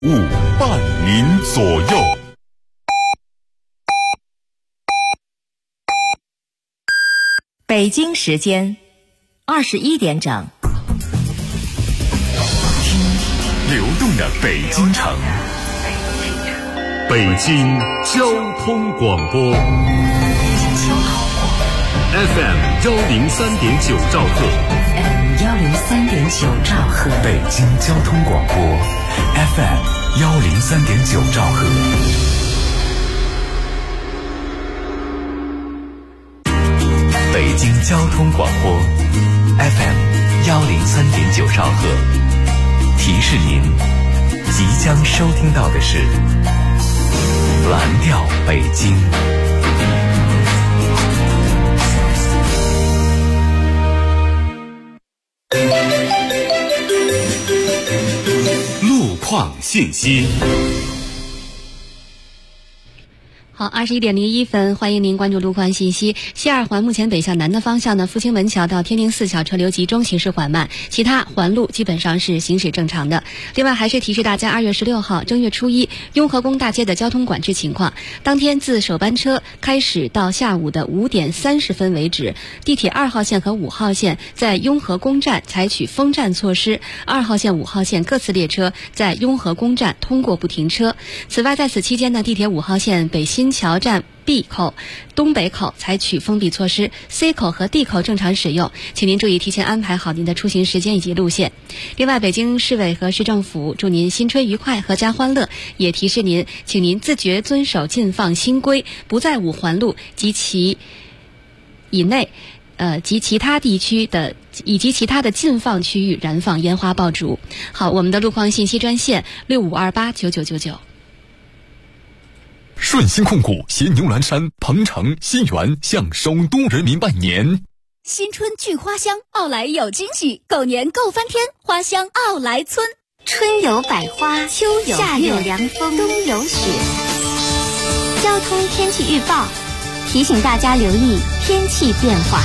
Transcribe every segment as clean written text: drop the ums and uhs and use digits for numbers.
伴您左右。 北京时间21点整， 听流动的北京城，北京交通广播 FM 103.9兆赫， 103.9兆赫， 北京交通广播 FM 103.9兆赫。北京交通广播 FM 103.9兆赫，提示您即将收听到的是蓝调北京。路况信息。 好，21:01，欢迎您关注路况信息。西二环目前北向南的方向呢，复兴门桥到天宁寺桥车流集中，行驶缓慢，其他环路基本上是行驶正常的。另外还是提示大家，2月16号正月初一，雍和宫大街的交通管制情况。当天自首班车开始到下午的5点30分为止，地铁2号线和5号线在雍和宫站采取封站措施，2号线、5号线各次列车在雍和宫站通过不停车。此外，在此期间呢，地铁5号线北新桥站 B 口、东北口采取封闭措施， C 口和 D 口正常使用，请您注意提前安排好您的出行时间以及路线。另外，北京市委和市政府祝您新春愉快，阖家欢乐，也提示您，请您自觉遵守禁放新规，不在5环路及其以内及其他地区的以及其他的禁放区域燃放烟花爆竹。好，我们的路况信息专线65289999。 顺鑫控股携牛栏山、鹏城、新源向首都人民拜年。 新春聚花香，奥莱有惊喜，狗年够翻天，花香奥莱村。 春有百花，秋有夏有凉风，冬有雪。交通天气预报提醒大家留意天气变化。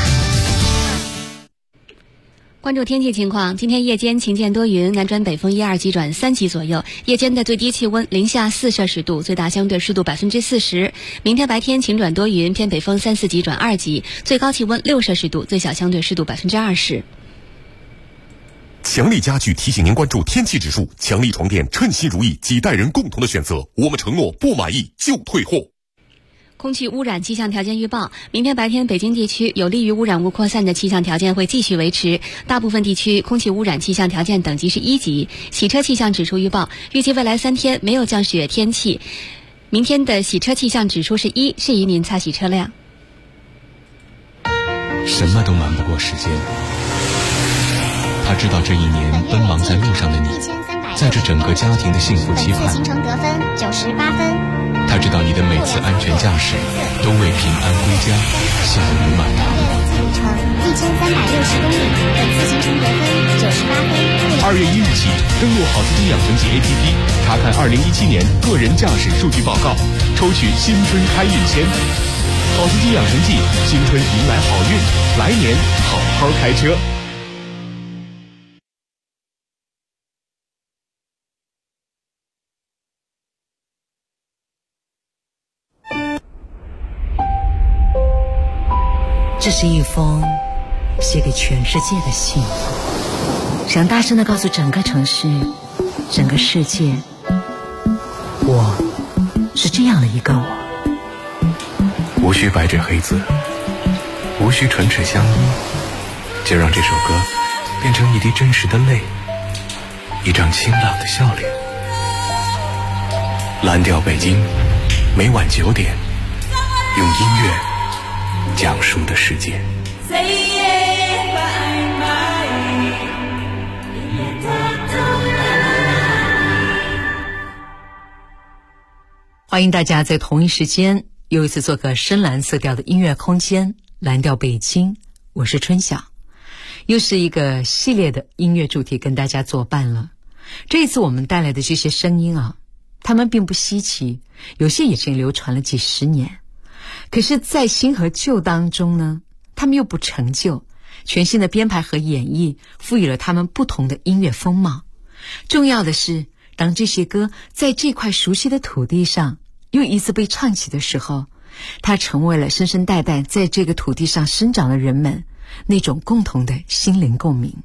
关注天气情况，今天夜间晴间多云，南转北风1、2级转3级左右，夜间的最低气温零下4摄氏度，最大相对湿度40%。明天白天晴转多云，偏北风3、4级转2级，最高气温6摄氏度，最小相对湿度20%。 强力家具提醒您关注天气指数，强力床垫称心如意，几代人共同的选择，我们承诺不满意就退货。 空气污染气象条件预报，明天白天北京地区有利于污染物扩散的气象条件会继续维持，大部分地区空气污染气象条件等级是1级。洗车气象指数预报，预计未来3天没有降雪天气，明天的洗车气象指数是1，适宜您擦洗车辆。 什么都瞒不过时间，他知道这一年奔忙在路上的你，在这整个家庭的幸福期盼。 本次行程得分98分。 他知道你的每次安全驾驶都为平安归家笑语满堂。 路程1360公里，本次行程得分98分。 2月1日起，登录好司机养成记 APP， 查看2017年个人驾驶数据报告，抽取新春开运签。好司机养成记，新春迎来好运，来年好好开车。 这是一封写给全世界的信，想大声地告诉整个城市、整个世界，我是这样的一个我。 无需白纸黑字，无需唇齿相依，就让这首歌变成一滴真实的泪，一张清朗的笑脸。蓝调北京，每晚9点，用音乐讲述的世界。 欢迎大家在同一时间又一次做个深蓝色调的音乐空间，蓝调北京，我是春晓。又是一个系列的音乐主题跟大家作伴了。这一次我们带来的这些声音啊，它们并不稀奇，有些已经流传了几十年，可是在新和旧当中呢，他们又不陈旧，全新的编排和演绎赋予了他们不同的音乐风貌。重要的是， 当这些歌在这块熟悉的土地上又一次被唱起的时候，它成为了世世代代在这个土地上生长的人们那种共同的心灵共鸣。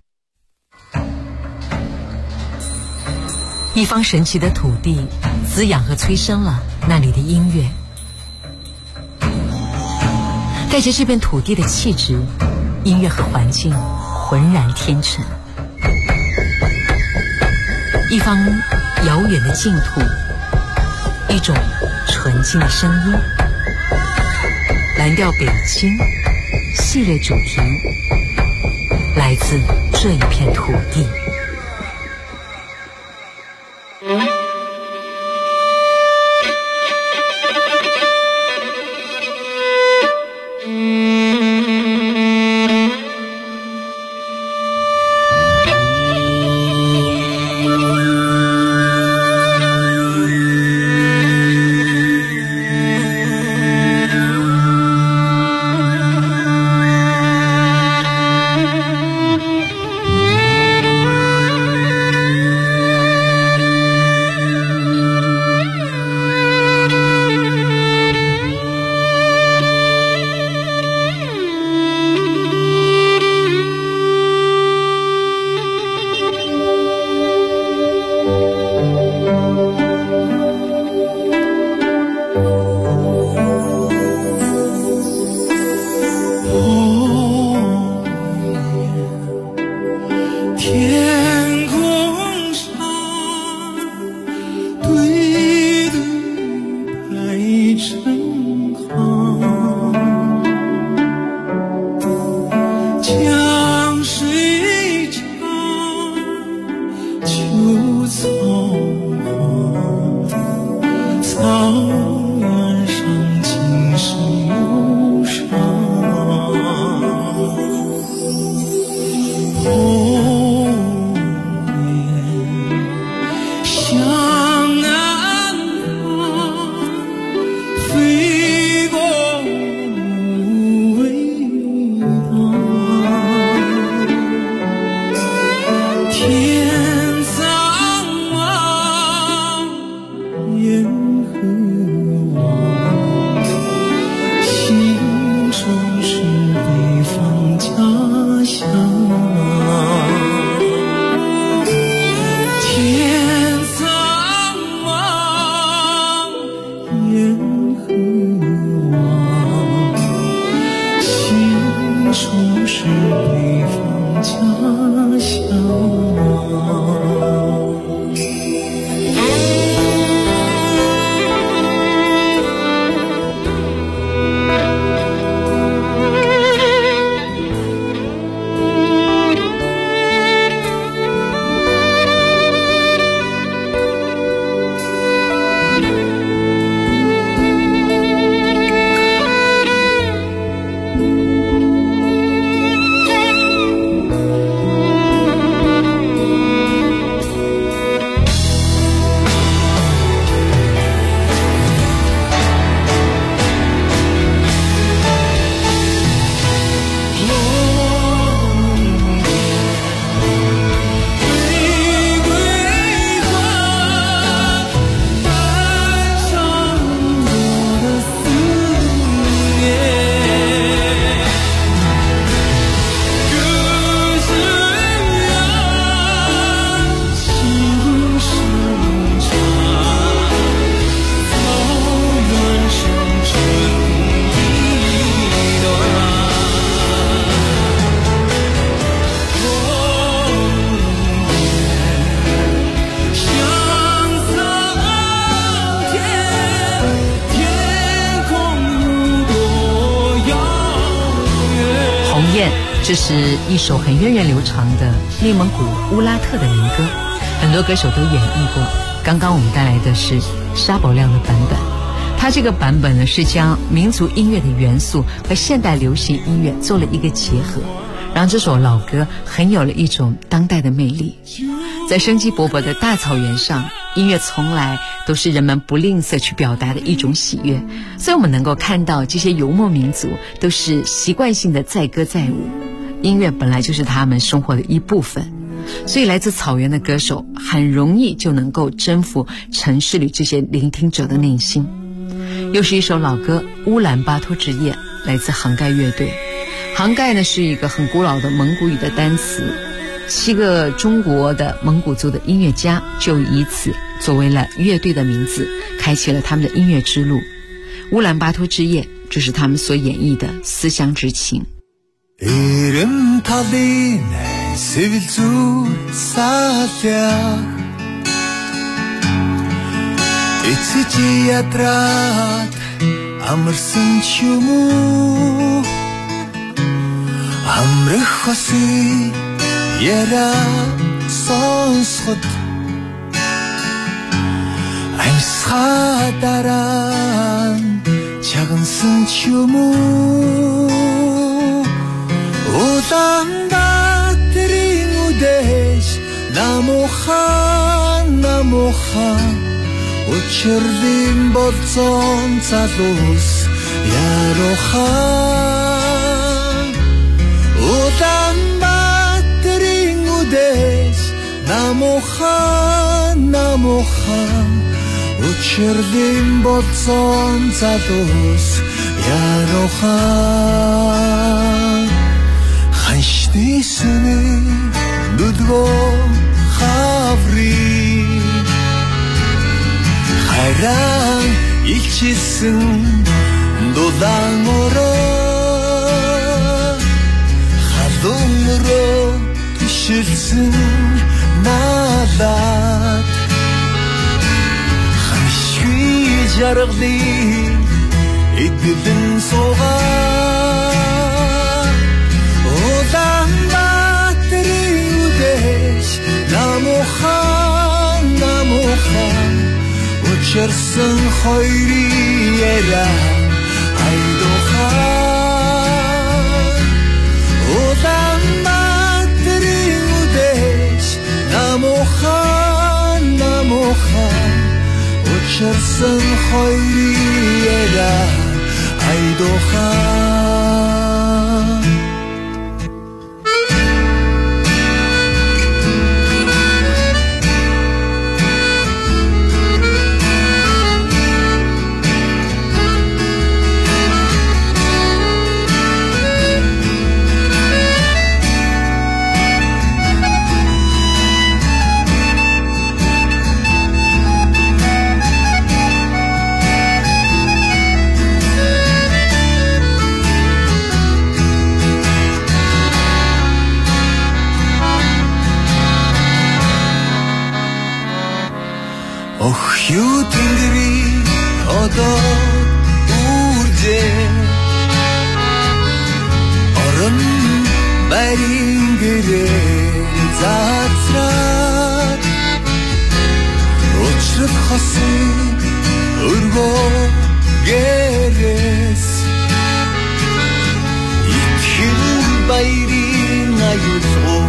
一方神奇的土地滋养和催生了那里的音乐，带着这片土地的气质，音乐和环境浑然天成。一方遥远的净土，一种纯净的声音。蓝调北京系列主题来自这一片土地。这是一首很源远流长的内蒙古乌拉特的民歌，很多歌手都演绎过。刚刚我们带来的是沙宝亮的版本，他这个版本呢是将民族音乐的元素和现代流行音乐做了一个结合，让这首老歌很有了一种当代的魅力。在生机勃勃的大草原上，音乐从来都是人们不吝啬去表达的一种喜悦，所以我们能够看到这些游牧民族都是习惯性的载歌载舞，音乐本来就是他们生活的一部分。 所以来自草原的歌手很容易就能够征服城市里这些聆听者的内心。又是一首老歌《乌兰巴托之夜》，来自杭盖乐队。杭盖呢是一个很古老的蒙古语的单词，7个中国的蒙古族的音乐家就以此作为了乐队的名字，开启了他们的音乐之路。乌兰巴托之夜，这是他们所演绎的思乡之情。 Амрах хосы яра сонсоход амьсгадаран чагансан ч юм уу Улаанбаатарын үдээс намуухан учирлын болцон залуус ярухан Улаанбаатарын үдээс намуухан учирлын болцон залуус ярухан ханшны сүнэ нүдгөө хаври хайран илчилсэн дулаан ороо халууроо тушилсэн надад ханшгүй жаргалын эдгэлэн суугаа Улаанбаатарын үдээс намуухан учирсан хоёрын яра айдуухан Улаанбаатарын үдээс намуухан учирсан хоёрын яра айдуухан Юу тэнгэрийн одоо үржээ орон байрын гэрээ заацраад учрах хосын өргөө гэрээс итгэл байрын аюулгүй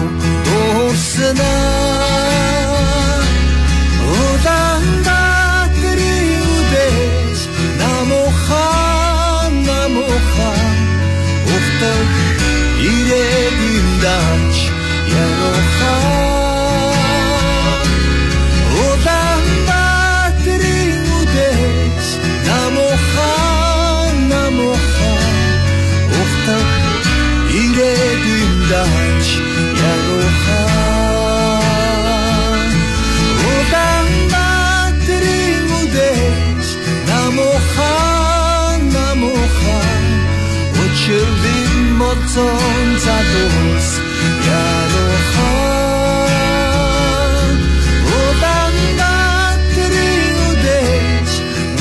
дуурснаа Улаанбаатарын үдээс намуухан ухтах ирээдүйн дач ярухан Улаанбаатарын үдээс намуухан ухтах ирээдүйн дач ярухан Улаанбаатарын үдээс намуухан учирлын болцон залуус ярухан Улаанбаатарын үдээс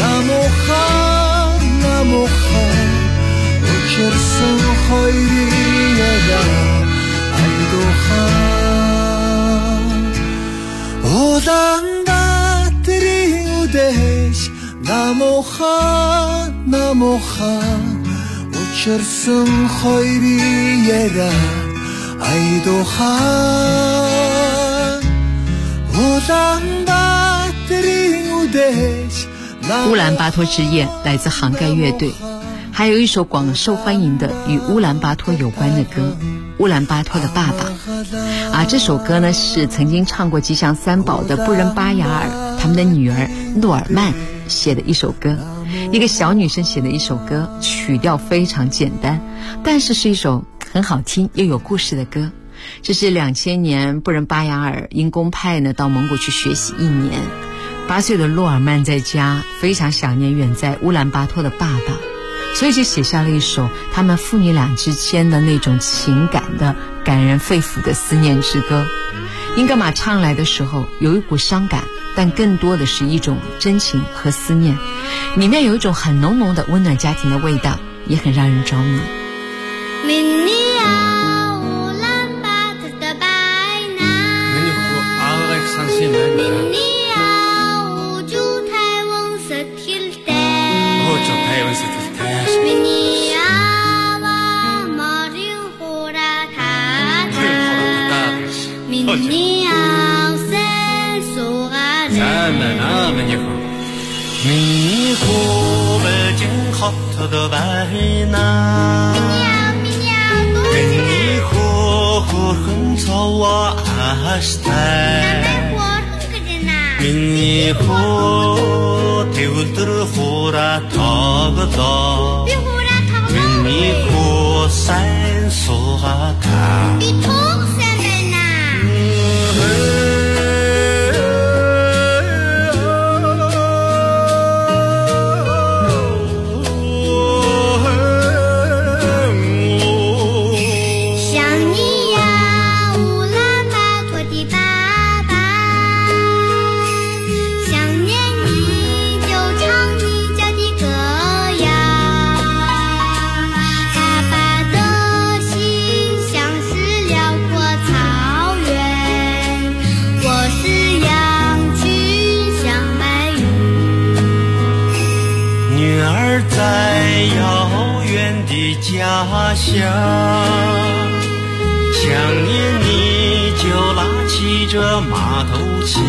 намуухан учирсан хоёрын яра айдуухан Улаанбаатарын үдээс намуухан учирсан хоёрын яра айдуухан Улаанбаатарын үдээс 乌兰巴托之夜来自杭盖乐队。 还有一首广受欢迎的与乌兰巴托有关的歌，乌兰巴托的爸爸。这首歌呢是曾经唱过吉祥三宝的布仁巴雅尔他们的女儿诺尔曼写的一首歌，一个小女生写的一首歌，曲调非常简单，但是是一首很好听又有故事的歌。这是2000年布仁巴雅尔因公派呢到蒙古去学习1年，8岁的诺尔曼在家非常想念远在乌兰巴托的爸爸，所以就写下了一首他们父女俩之间的那种情感的感人肺腑的思念之歌。英格玛唱来的时候有一股伤感，但更多的是一种真情和思念，里面有一种很浓浓的温暖家庭的味道，也很让人着迷。 家乡，想念你就拉起这马头琴，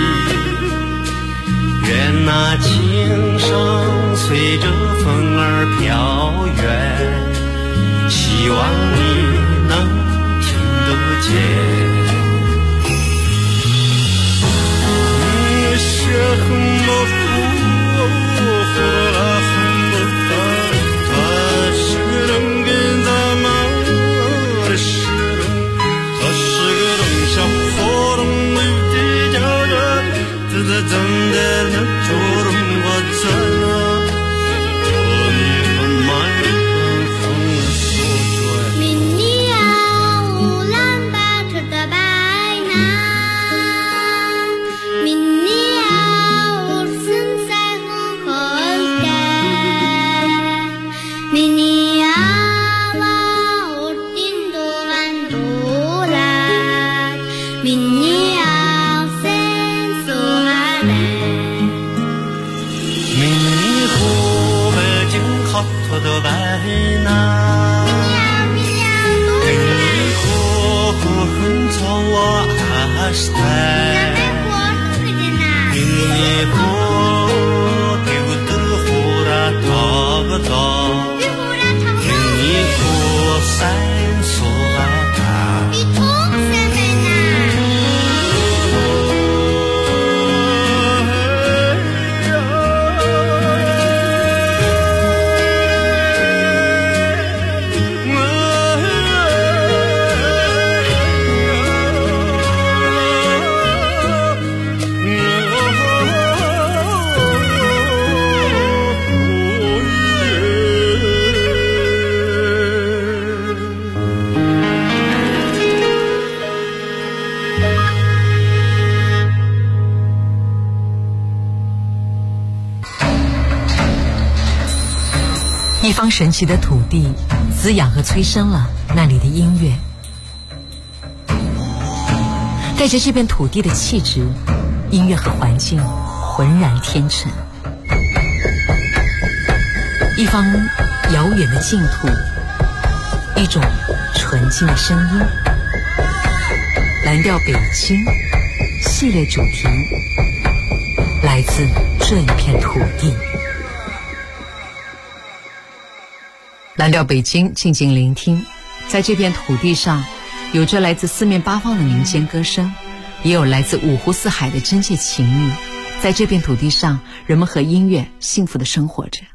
愿那琴声随着风儿飘远，希望你能听得见。你是很多一方神奇的土地滋养和催生了那里的音乐，带着这片土地的气质，音乐和环境浑然天成。一方遥远的净土，一种纯净的声音。蓝调北京系列主题来自这一片土地。 蓝调北京，静静聆听。在这片土地上，有着来自四面八方的民间歌声，也有来自五湖四海的真切情谊。在这片土地上，人们和音乐幸福地生活着。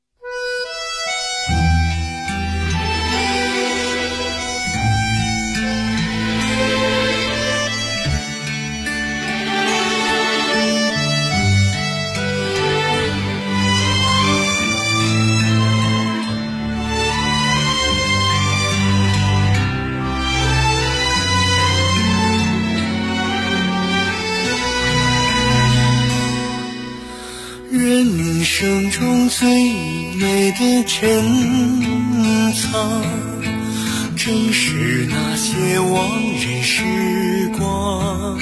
人生中最美的珍藏，正是那些往日时光。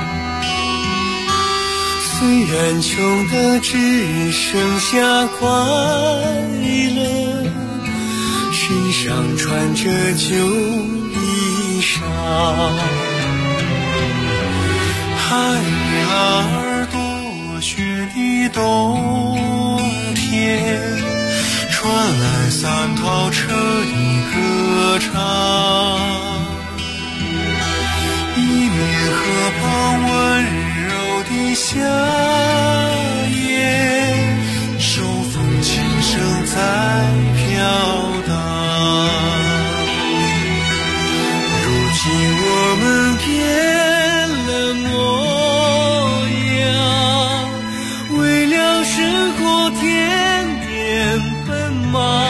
虽然穷的只剩下快乐，身上穿着旧衣裳。孩儿多雪的冬天，传来三套车的歌唱。一面河旁温柔的夏夜，手风琴声在飘荡。如今我们变了模样，为了生活天天奔忙。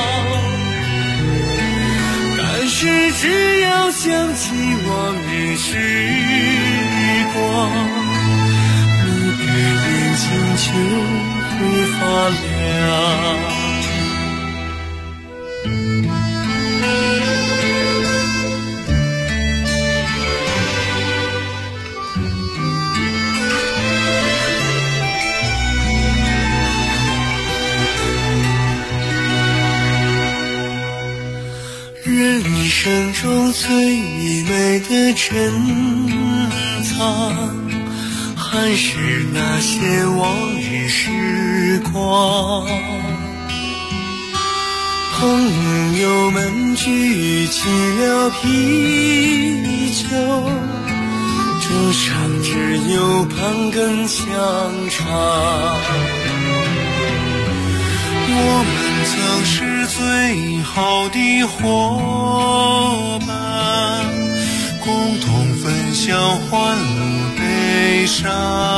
但是只要想起往日时光，你的眼睛就会发亮。人生中最美的珍藏，还是那些往日时光。朋友们举起了啤酒，桌上只有半根香肠。我们曾是最好的伙伴，共同分享欢乐悲伤。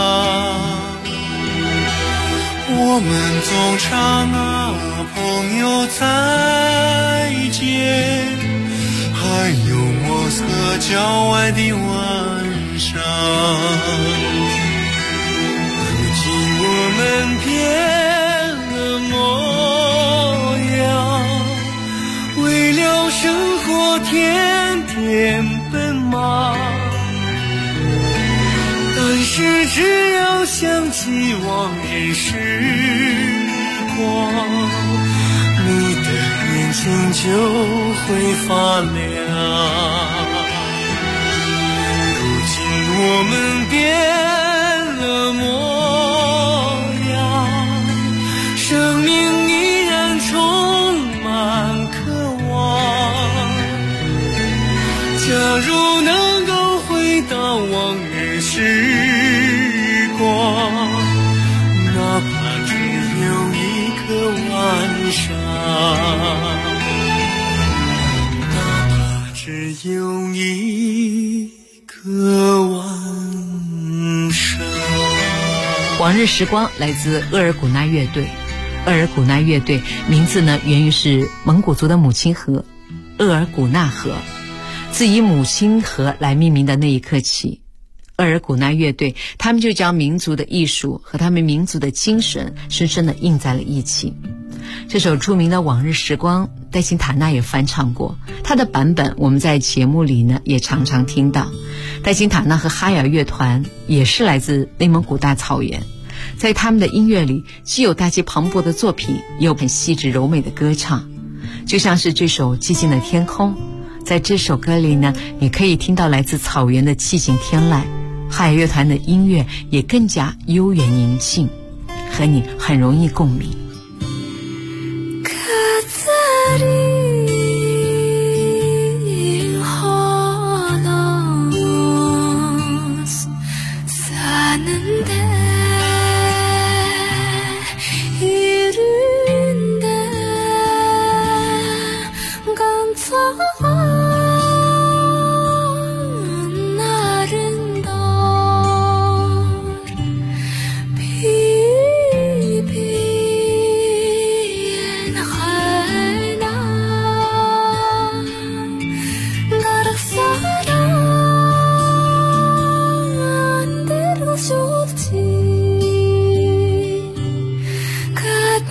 我们总唱啊朋友再见，还有莫斯科郊外的晚上。如今我们变了模样，为了生活天天奔忙。但是只要想起往日时光，你的眼睛就会发亮。如今我们变了模样，生命依然充满渴望。假如能够回到往日时光，哪怕只有一个晚上，哪怕只有一个晚上。 往日时光来自额尔古纳乐队。额尔古纳乐队名字呢源于是蒙古族的母亲河额尔古纳河，自以母亲河来命名的那一刻起，额尔古纳乐队他们就将民族的艺术和他们民族的精神深深地印在了一起。这首著名的往日时光，戴辛塔纳也翻唱过，他的版本我们在节目里呢也常常听到。戴辛塔纳和哈雅乐团也是来自内蒙古大草原，在他们的音乐里既有大气磅礴的作品，也有很细致柔美的歌唱。就像是这首寂静的天空，在这首歌里呢，你可以听到来自草原的寂静天籁，哈雅乐团的音乐也更加悠远宁静，和你很容易共鸣。 卡扎里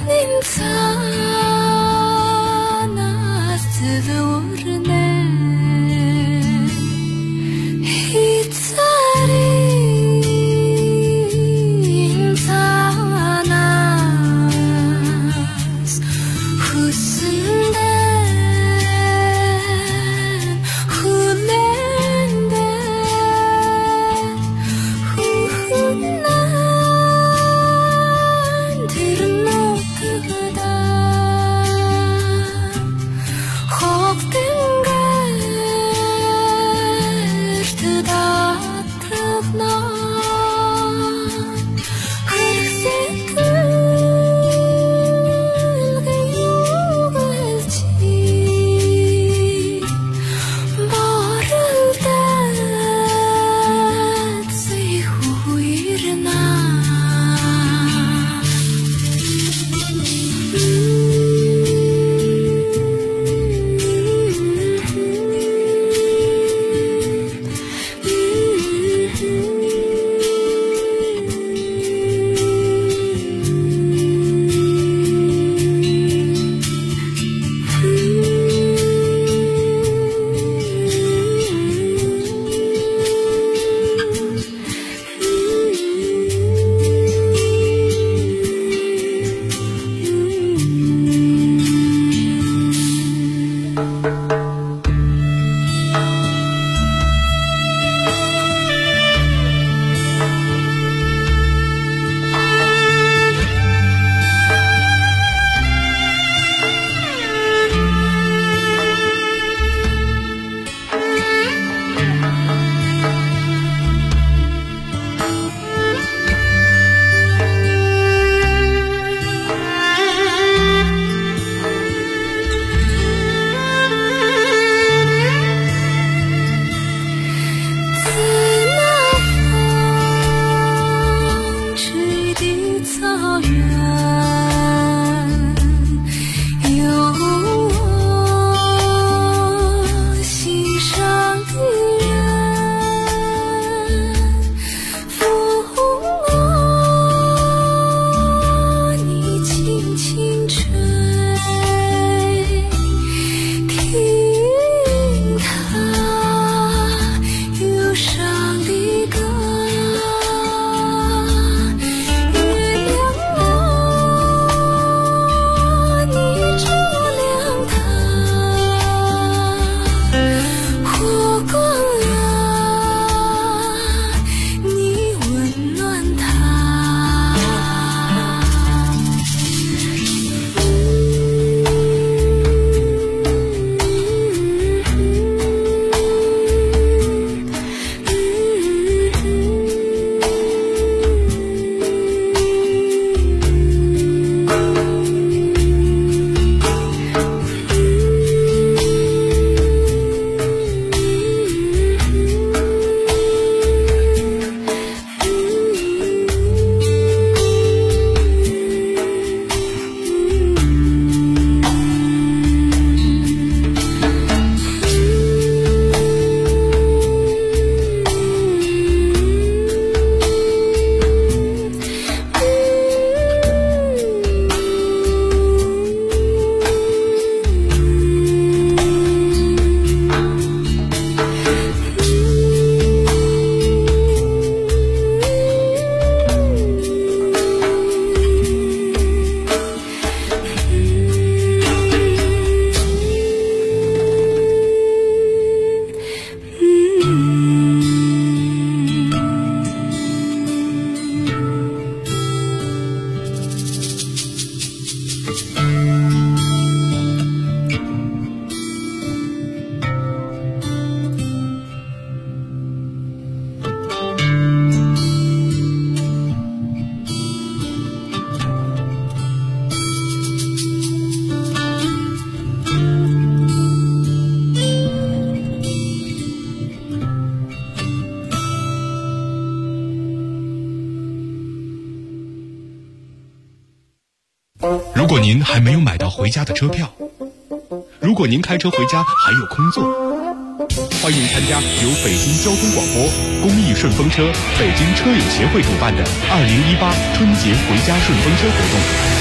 如果您还没有买到回家的车票，如果您开车回家还有空座，欢迎参加由北京交通广播、公益顺风车、北京车友协会主办的2018春节回家顺风车活动。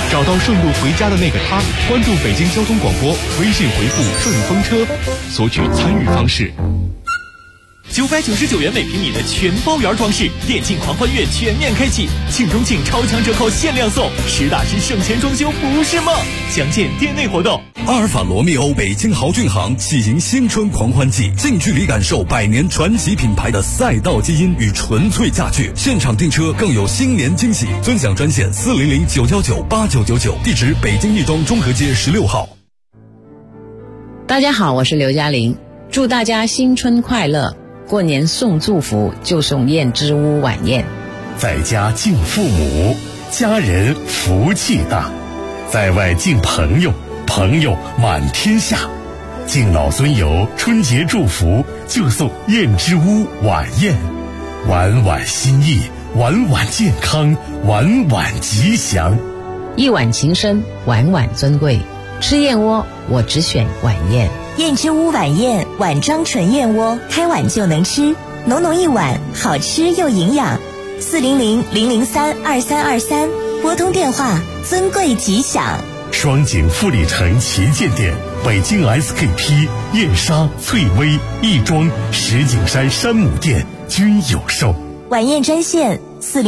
找到顺路回家的那个他，关注北京交通广播，微信回复顺风车，索取参与方式。 999元每平米的全包圆装饰，电竞狂欢月全面开启，庆中庆超强折扣限量送，实打实省钱装修不是梦。详见店内活动。 阿尔法罗密欧北京豪骏行喜迎新春狂欢季，近距离感受100年传奇品牌的赛道基因与纯粹驾趣，现场订车更有新年惊喜。尊享专线400-919-8999，地址北京亦庄中和街16号。 大家好，我是刘嘉玲，祝大家新春快乐。过年送祝福就送燕之屋晚宴， 在家敬父母，家人福气大；在外敬朋友，朋友满天下。敬老尊游，春节祝福就送燕之屋晚宴，晚晚心意，晚晚健康，晚晚吉祥。 一碗情深，晚晚尊贵。吃燕窝，我只选晚宴。 燕之屋晚宴，碗装纯燕窝，开碗就能吃，浓浓一碗，好吃又营养。400-003-2323，拨通电话，尊贵吉祥。 双井富里城旗舰店，北京 SKP、燕莎、翠微、亦庄、石景山山姆店均有售。 晚宴专线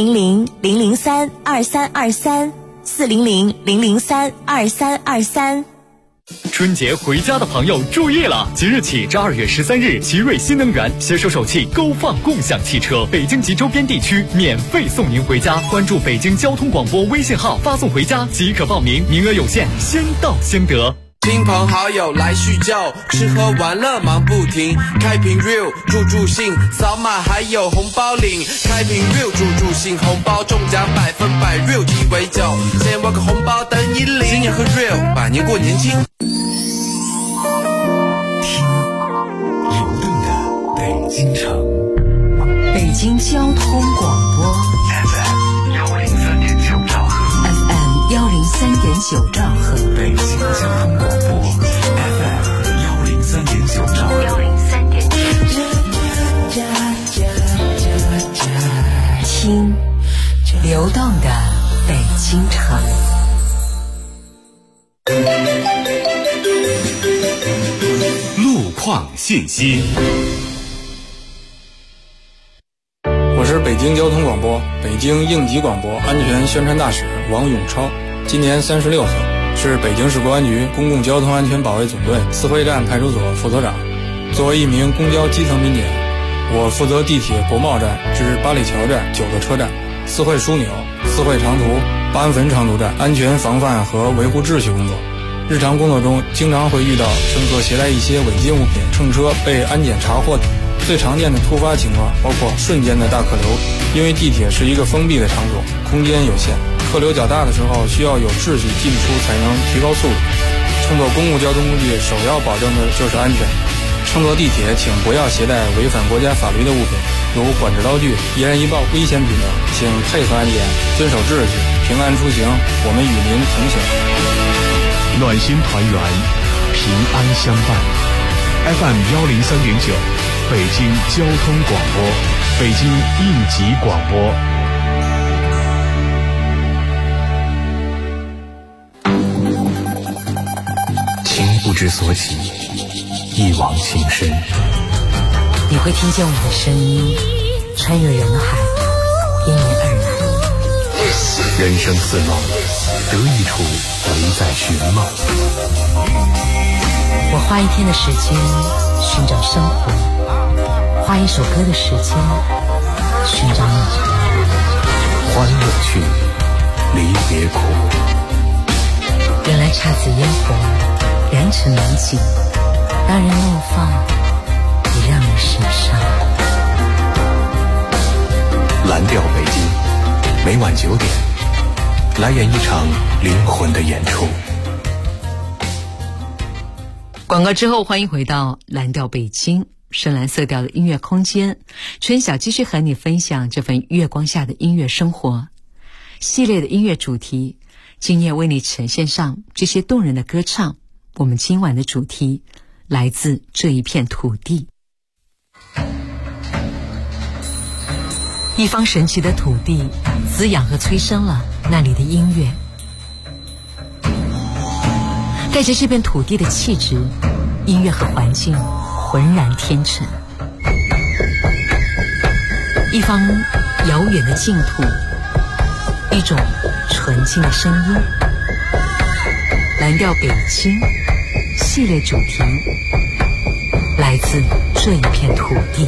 400-003-2323。400-003-2323。 春节回家的朋友注意了！即日起至2月13日，奇瑞新能源携手首汽勾放共享汽车，北京及周边地区免费送您回家。关注北京交通广播微信号，发送回家即可报名，名额有限，先到先得。 亲朋好友来叙旧，吃喝玩乐忙不停，开瓶 real 助兴，扫码还有红包领，开瓶 real 助兴，红包中奖100%， real 鸡尾酒，先挖个红包等你领，新年喝 real， 百年过年轻。 听流动的北京城， 北京交通广播 FM103.9兆赫 ，FM103.9兆赫， 北京交通广播 FM103.9兆赫 ，103.9。听流动的北京城。 路况信息。 我是北京交通广播北京应急广播安全宣传大使王永超，今年36岁，是北京市公安局公共交通安全保卫总队四惠站派出所副所长。作为一名公交基层民警，我负责地铁国贸站至八里桥站9个车站，四惠枢纽、四惠长途、八安汾长途站安全防范和维护秩序工作。日常工作中经常会遇到乘客携带一些违禁物品乘车被安检查获。最常见的突发情况包括瞬间的大客流，因为地铁是一个封闭的场所，空间有限，客流较大的时候需要有秩序进出才能提高速度。乘坐公共交通工具首要保证的就是安全。乘坐地铁请不要携带违反国家法律的物品，如管制刀具、易燃易爆危险品等，请配合安检，遵守秩序，平安出行，我们与您同行。 暖心团圆，平安相伴。FM103.9，北京交通广播，北京应急广播。 情不知所起，一往情深。 你会听见我的声音穿越人海，因你而来。 人生似梦，得意处唯在寻梦。 我花一天的时间寻找生活，花一首歌的时间寻找你。 欢乐去，离别苦。 原来姹紫嫣红，良辰美景，让人怒放，也让人神伤。 蓝调北京，每晚9点，来演一场灵魂的演出。 广告之后，欢迎回到蓝调北京，深蓝色调的音乐空间。春晓继续和你分享这份月光下的音乐生活系列的音乐主题，今夜为你呈现上这些动人的歌唱。我们今晚的主题来自这一片土地，一方神奇的土地滋养和催生了那里的音乐。 带着这片土地的气质，音乐和环境浑然天成。一方遥远的净土，一种纯净的声音。蓝调北京系列主题来自这一片土地。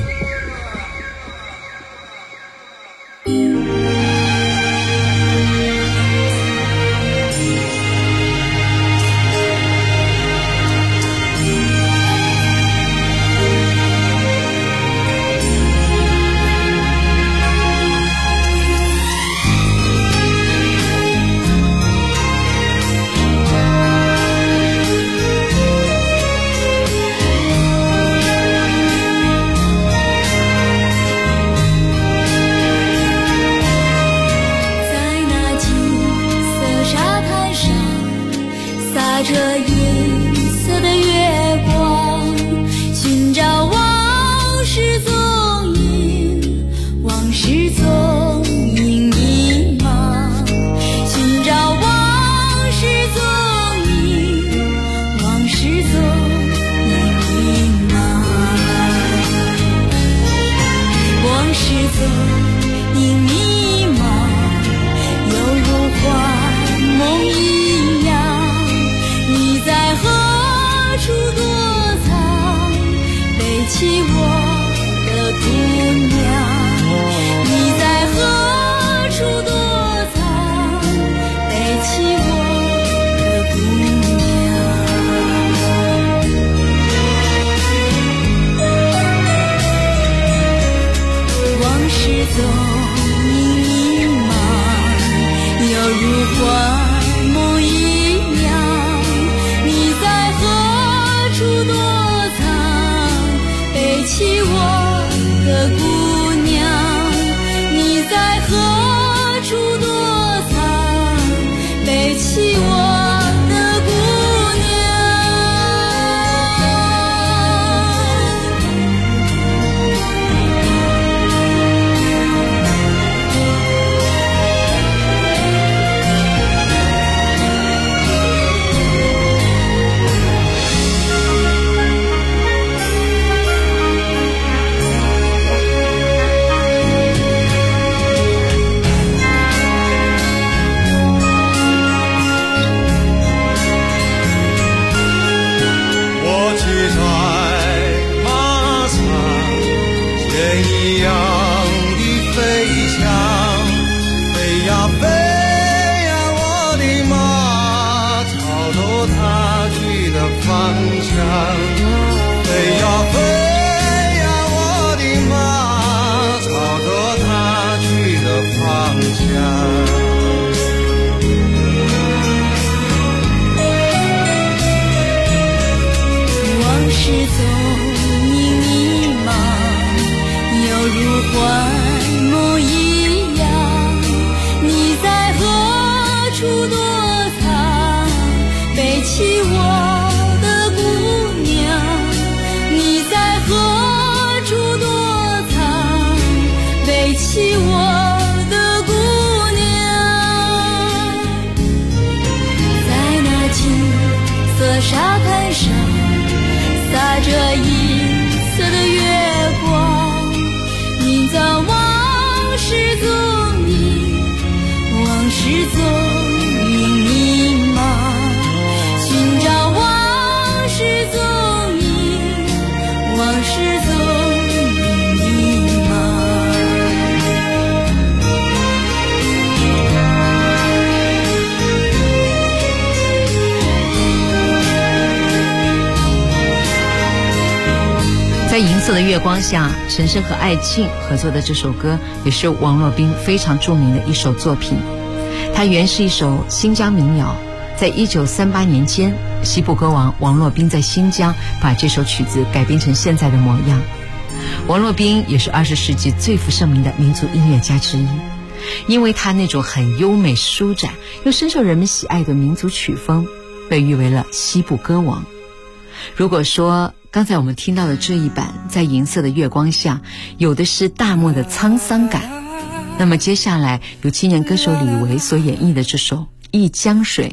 在银色的月光下，陈升和艾敬合作的这首歌也是王洛宾非常著名的一首作品。它原是一首新疆民谣，在1938年间，西部歌王王洛宾在新疆把这首曲子改编成现在的模样。王洛宾也是20世纪最负盛名的民族音乐家之一，因为他那种很优美舒展又深受人们喜爱的民族曲风，被誉为了西部歌王。如果说刚才我们听到的这一版在银色的月光下有的是大漠的沧桑感，那么接下来由青年歌手李维所演绎的这首忆江水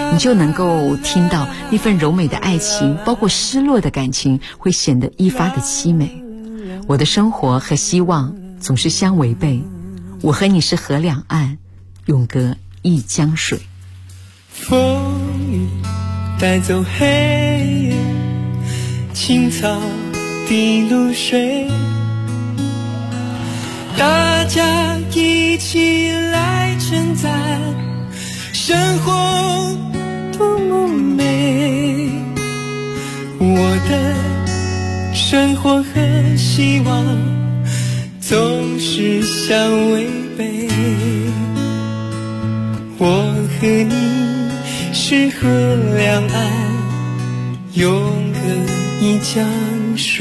你就能够听到那份柔美的爱情，包括失落的感情，会显得一发的凄美。我的生活和希望总是相违背，我和你是河两岸，永隔一江水。 风雨带走黑夜，青草滴露水，大家一起来称赞生活多么美。我的生活和希望总是相违背，我和你是河两岸，永隔一江水。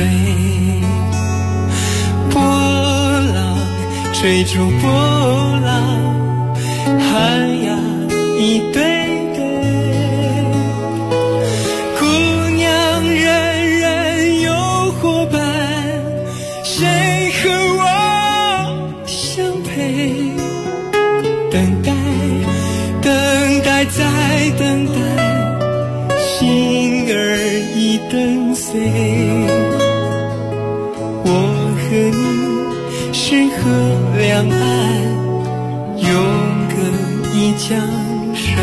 波浪追逐波浪，海呀一对对，姑娘人人有伙伴，谁和我相配？等待等待再等待，心儿已跟随。我和你是河两岸，永隔一江水。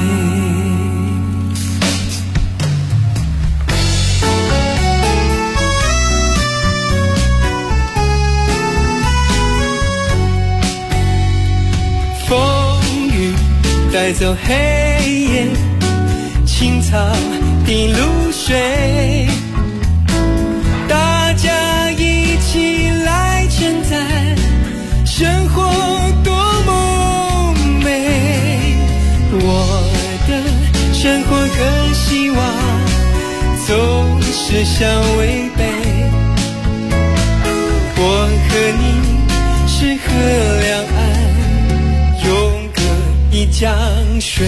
风雨带走黑夜，青草滴露水，大家一起来称赞生活多么美。我的生活和希望总是相违背，我和你是河两岸，永隔一江水。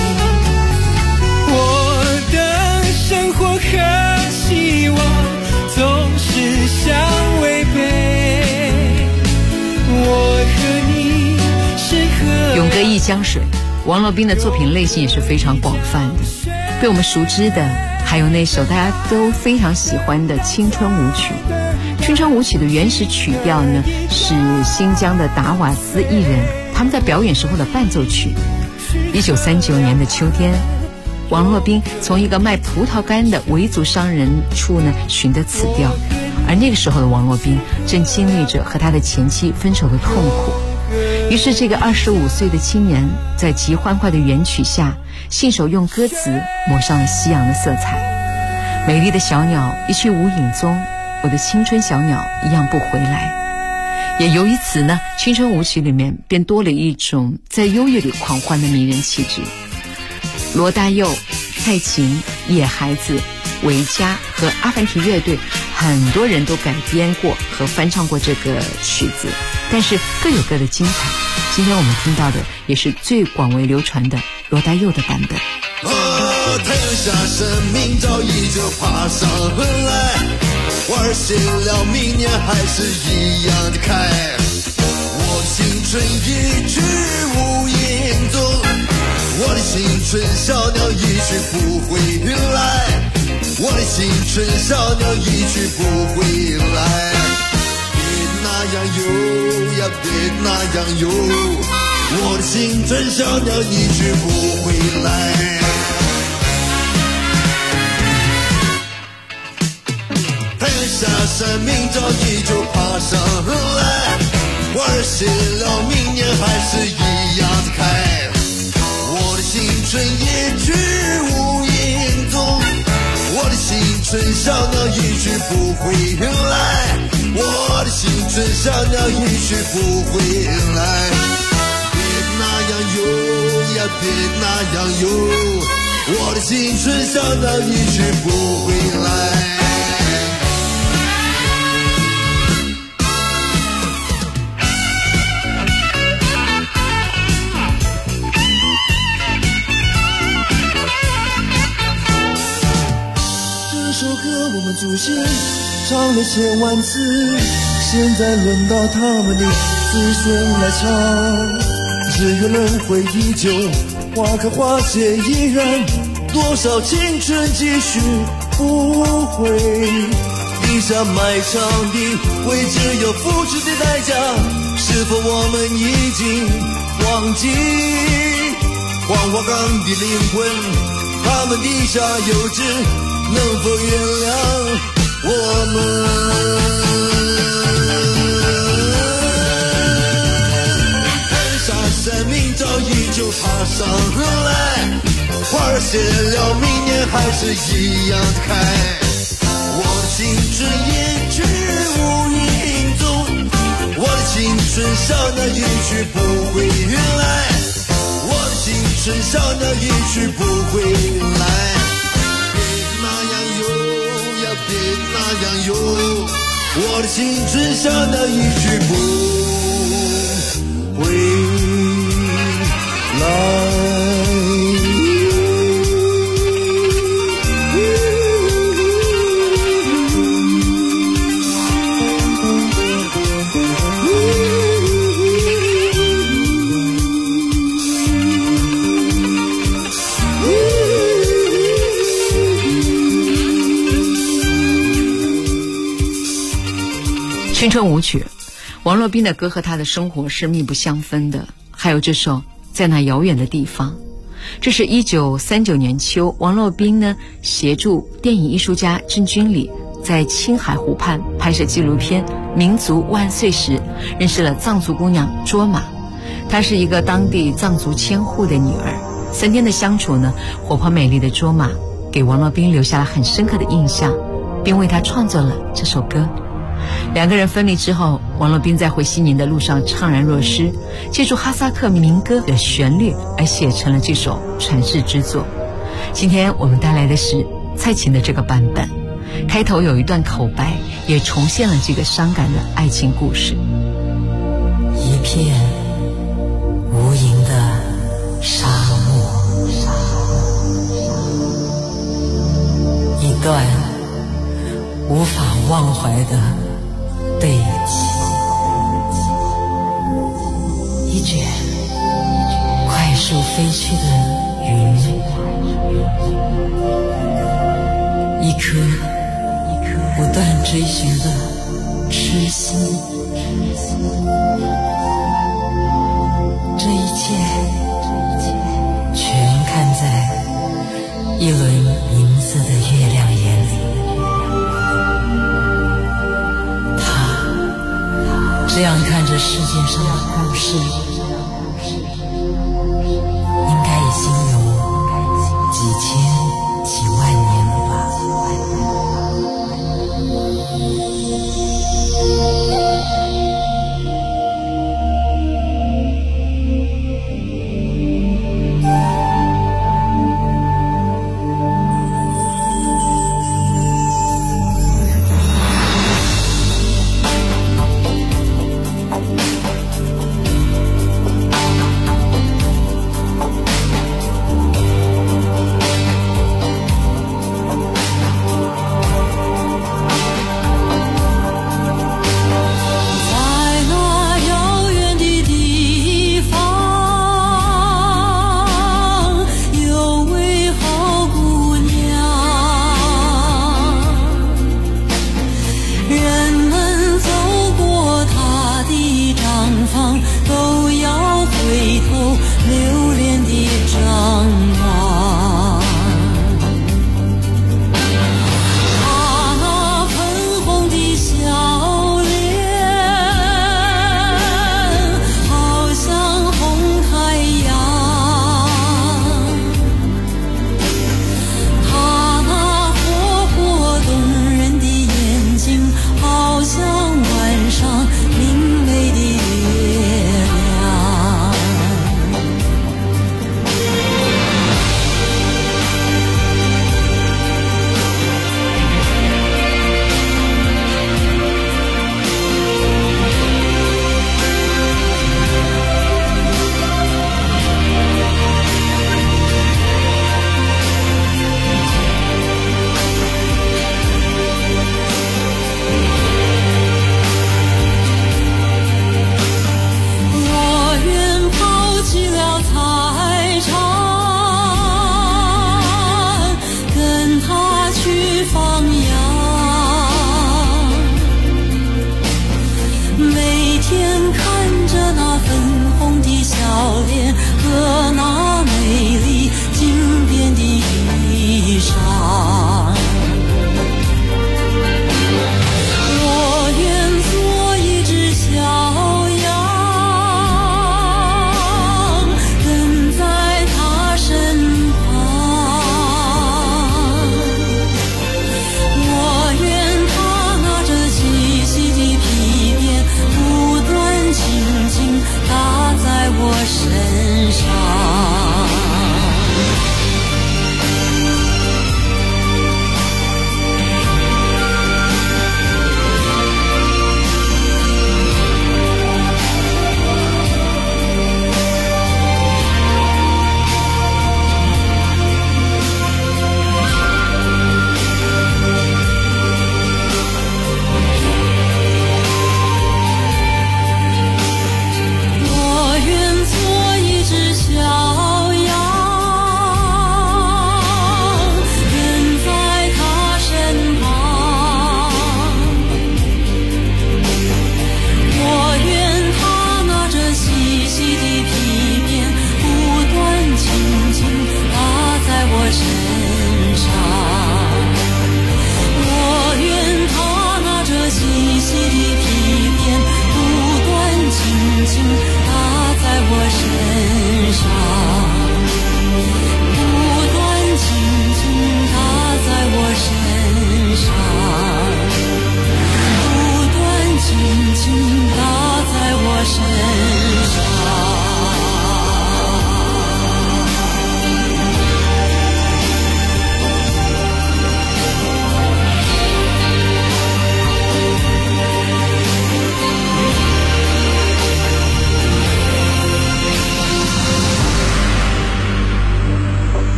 我的生活和希望总是相违背，我和你是河永隔一江水。王洛宾的作品类型也是非常广泛的，被我们熟知的还有那首大家都非常喜欢的《青春舞曲》。《青春舞曲》的原始曲调呢是新疆的达瓦斯艺人他们在表演时候的伴奏曲。1939年的秋天，王洛宾从一个卖葡萄干的维族商人处呢寻得此调，而那个时候的王洛宾正经历着和他的前妻分手的痛苦。于是这个25岁的青年在极欢快的原曲下，信手用歌词抹上了西洋的色彩。美丽的小鸟一去无影踪，我的青春小鸟一样不回来。也由于此呢，青春舞曲里面便多了一种在忧郁里狂欢的迷人气质。罗大佑、蔡琴、野孩子、维嘉和阿凡提乐队很多人都改编过和翻唱过这个曲子，但是各有各的精彩。今天我们听到的也是最广为流传的罗大佑的版本。 太阳下山，明早依旧爬上来，玩醒了明年还是一样的开。我的青春一去无影踪，我的青春小鸟一去不回来，我的青春小鸟一去不回来。别那样游呀，别那样游，我的青春小鸟一去不回来。太阳下山，明早依旧爬上来，玩醒了明年还是一样的开。我的青春一去无影踪，我的青春小鸟一去不回来，我的青春小鸟一去不回来。别那样游呀，别那样游，我的青春小鸟一去不回来。 我们祖先唱了千万次，现在轮到他们的子孙来唱。日月轮回依旧， 花开花谢依然，多少青春继续不悔。地上埋藏的为只有付出的代价，是否我们已经忘记？黄花岗的灵魂，他们的下幼稚，能否原谅我们？生命早已就爬上来，花儿谢了，明年还是一样的开。我的青春一去无影踪，我的青春像那一去不回来，我的青春像那一去不回来。别那样游呀，别那样游，我的青春像那一去不回来。 青春舞曲，王洛宾的歌和他的生活是密不相分的。还有这首在那遥远的地方，这是1939年秋，王洛宾呢协助电影艺术家郑君里在青海湖畔拍摄纪录片《民族万岁》时，认识了藏族姑娘卓玛。她是一个当地藏族千户的女儿。3天的相处呢，活泼美丽的卓玛给王洛宾留下了很深刻的印象，并为他创作了这首歌。2个人分离之后，王洛宾在回西宁的路上怅然若失，借助哈萨克民歌的旋律而写成了这首传世之作。今天我们带来的是蔡琴的这个版本，开头有一段口白，也重现了这个伤感的爱情故事。 一片无垠的沙漠，一段无法忘怀的背脊，一卷快速飞去的云，一颗不断追寻的痴心。这一切全看在一轮银色的月亮眼里。这样看着世界上的故事，应该已经有几千几万年了吧。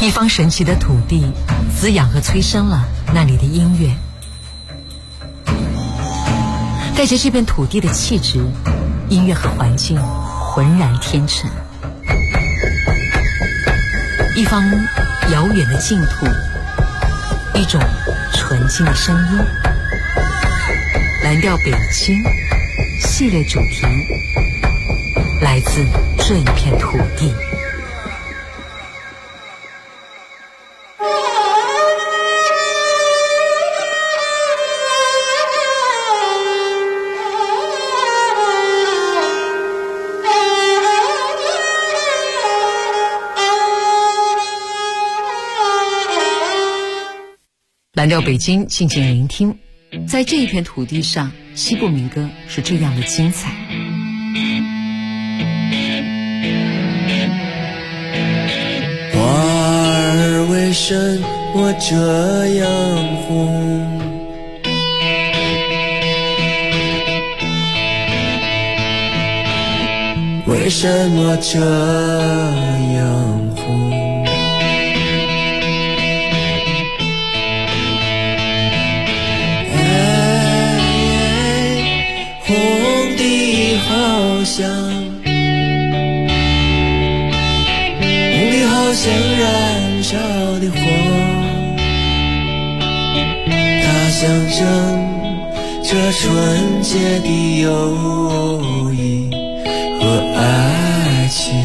一方神奇的土地滋养和催生了那里的音乐，带着这片土地的气质，音乐和环境浑然天成。一方遥远的净土，一种纯净的声音。蓝调北京系列主题来自这一片土地。蓝调北京，静静聆听。在这一片土地上，西部民歌是这样的精彩。 花儿为什么这样红？为什么这样红？红的好像，红的好像燃烧的火，它象征着纯洁的友谊和爱情。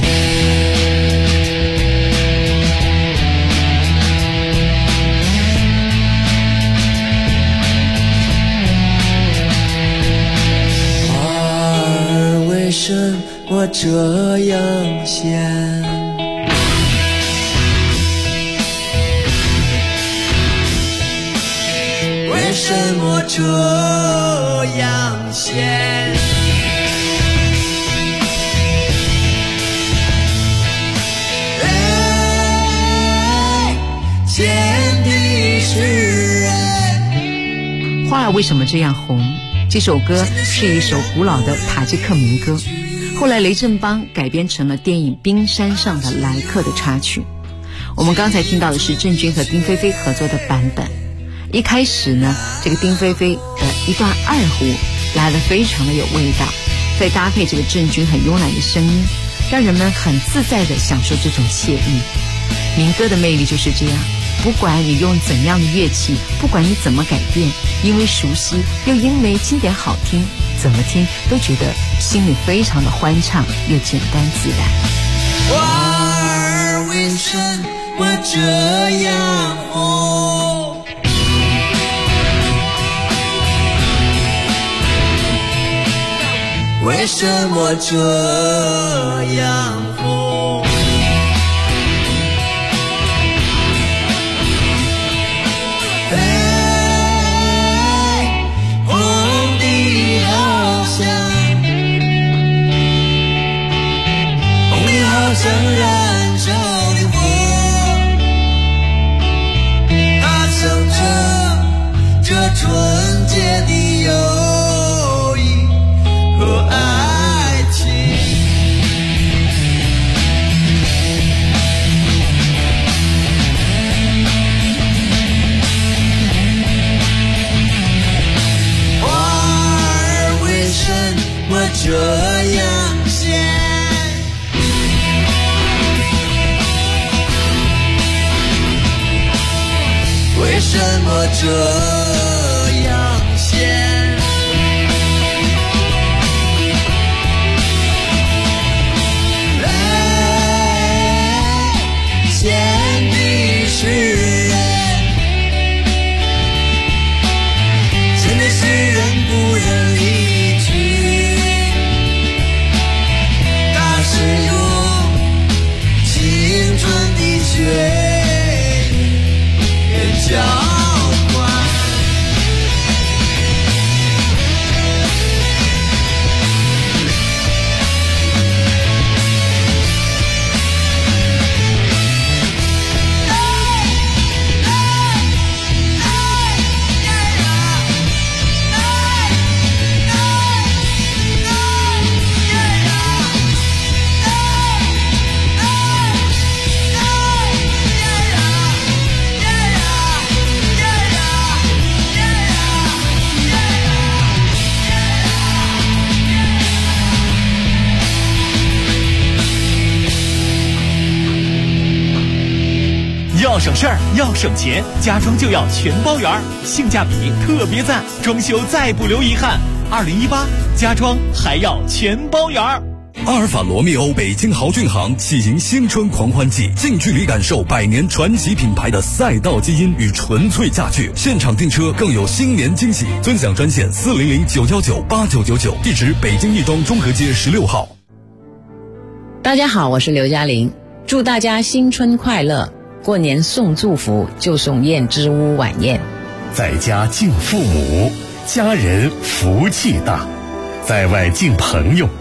为什么这样咸？为什么这样咸？咸的是人。 花儿为什么这样红？这首歌是一首古老的塔吉克民歌，后来雷振邦改编成了电影《冰山上的来客》的插曲。我们刚才听到的是郑钧和丁菲菲合作的版本。一开始呢，这个丁菲菲的一段二胡来得非常的有味道，再搭配这个郑钧很慵懒的声音，让人们很自在地享受这种惬意。民歌的魅力就是这样，不管你用怎样的乐器，不管你怎么改变，因为熟悉又因为经典好听，怎么听都觉得心里非常的欢畅又简单自然。 花儿为什么这样红？为什么这样红？好像燃烧的火，它象征着纯洁的友谊和爱情。花儿为什么这样咸？为什么这样咸？咸的是人，咸的是人不忍离去，它是用青春的血交换。 要省事儿，要省钱，家装就要全包圆，性价比特别赞，装修再不留遗憾。2018家装还要全包圆。 阿尔法罗密欧北京豪骏行喜迎新春狂欢季，近距离感受百年传奇品牌的赛道基因与纯粹驾趣，现场订车更有新年惊喜。尊享专线400-919-8999，地址北京亦庄中和街16号。 大家好，我是刘嘉玲，祝大家新春快乐，过年送祝福就送燕之屋晚宴。 在家敬父母，家人福气大；在外敬朋友，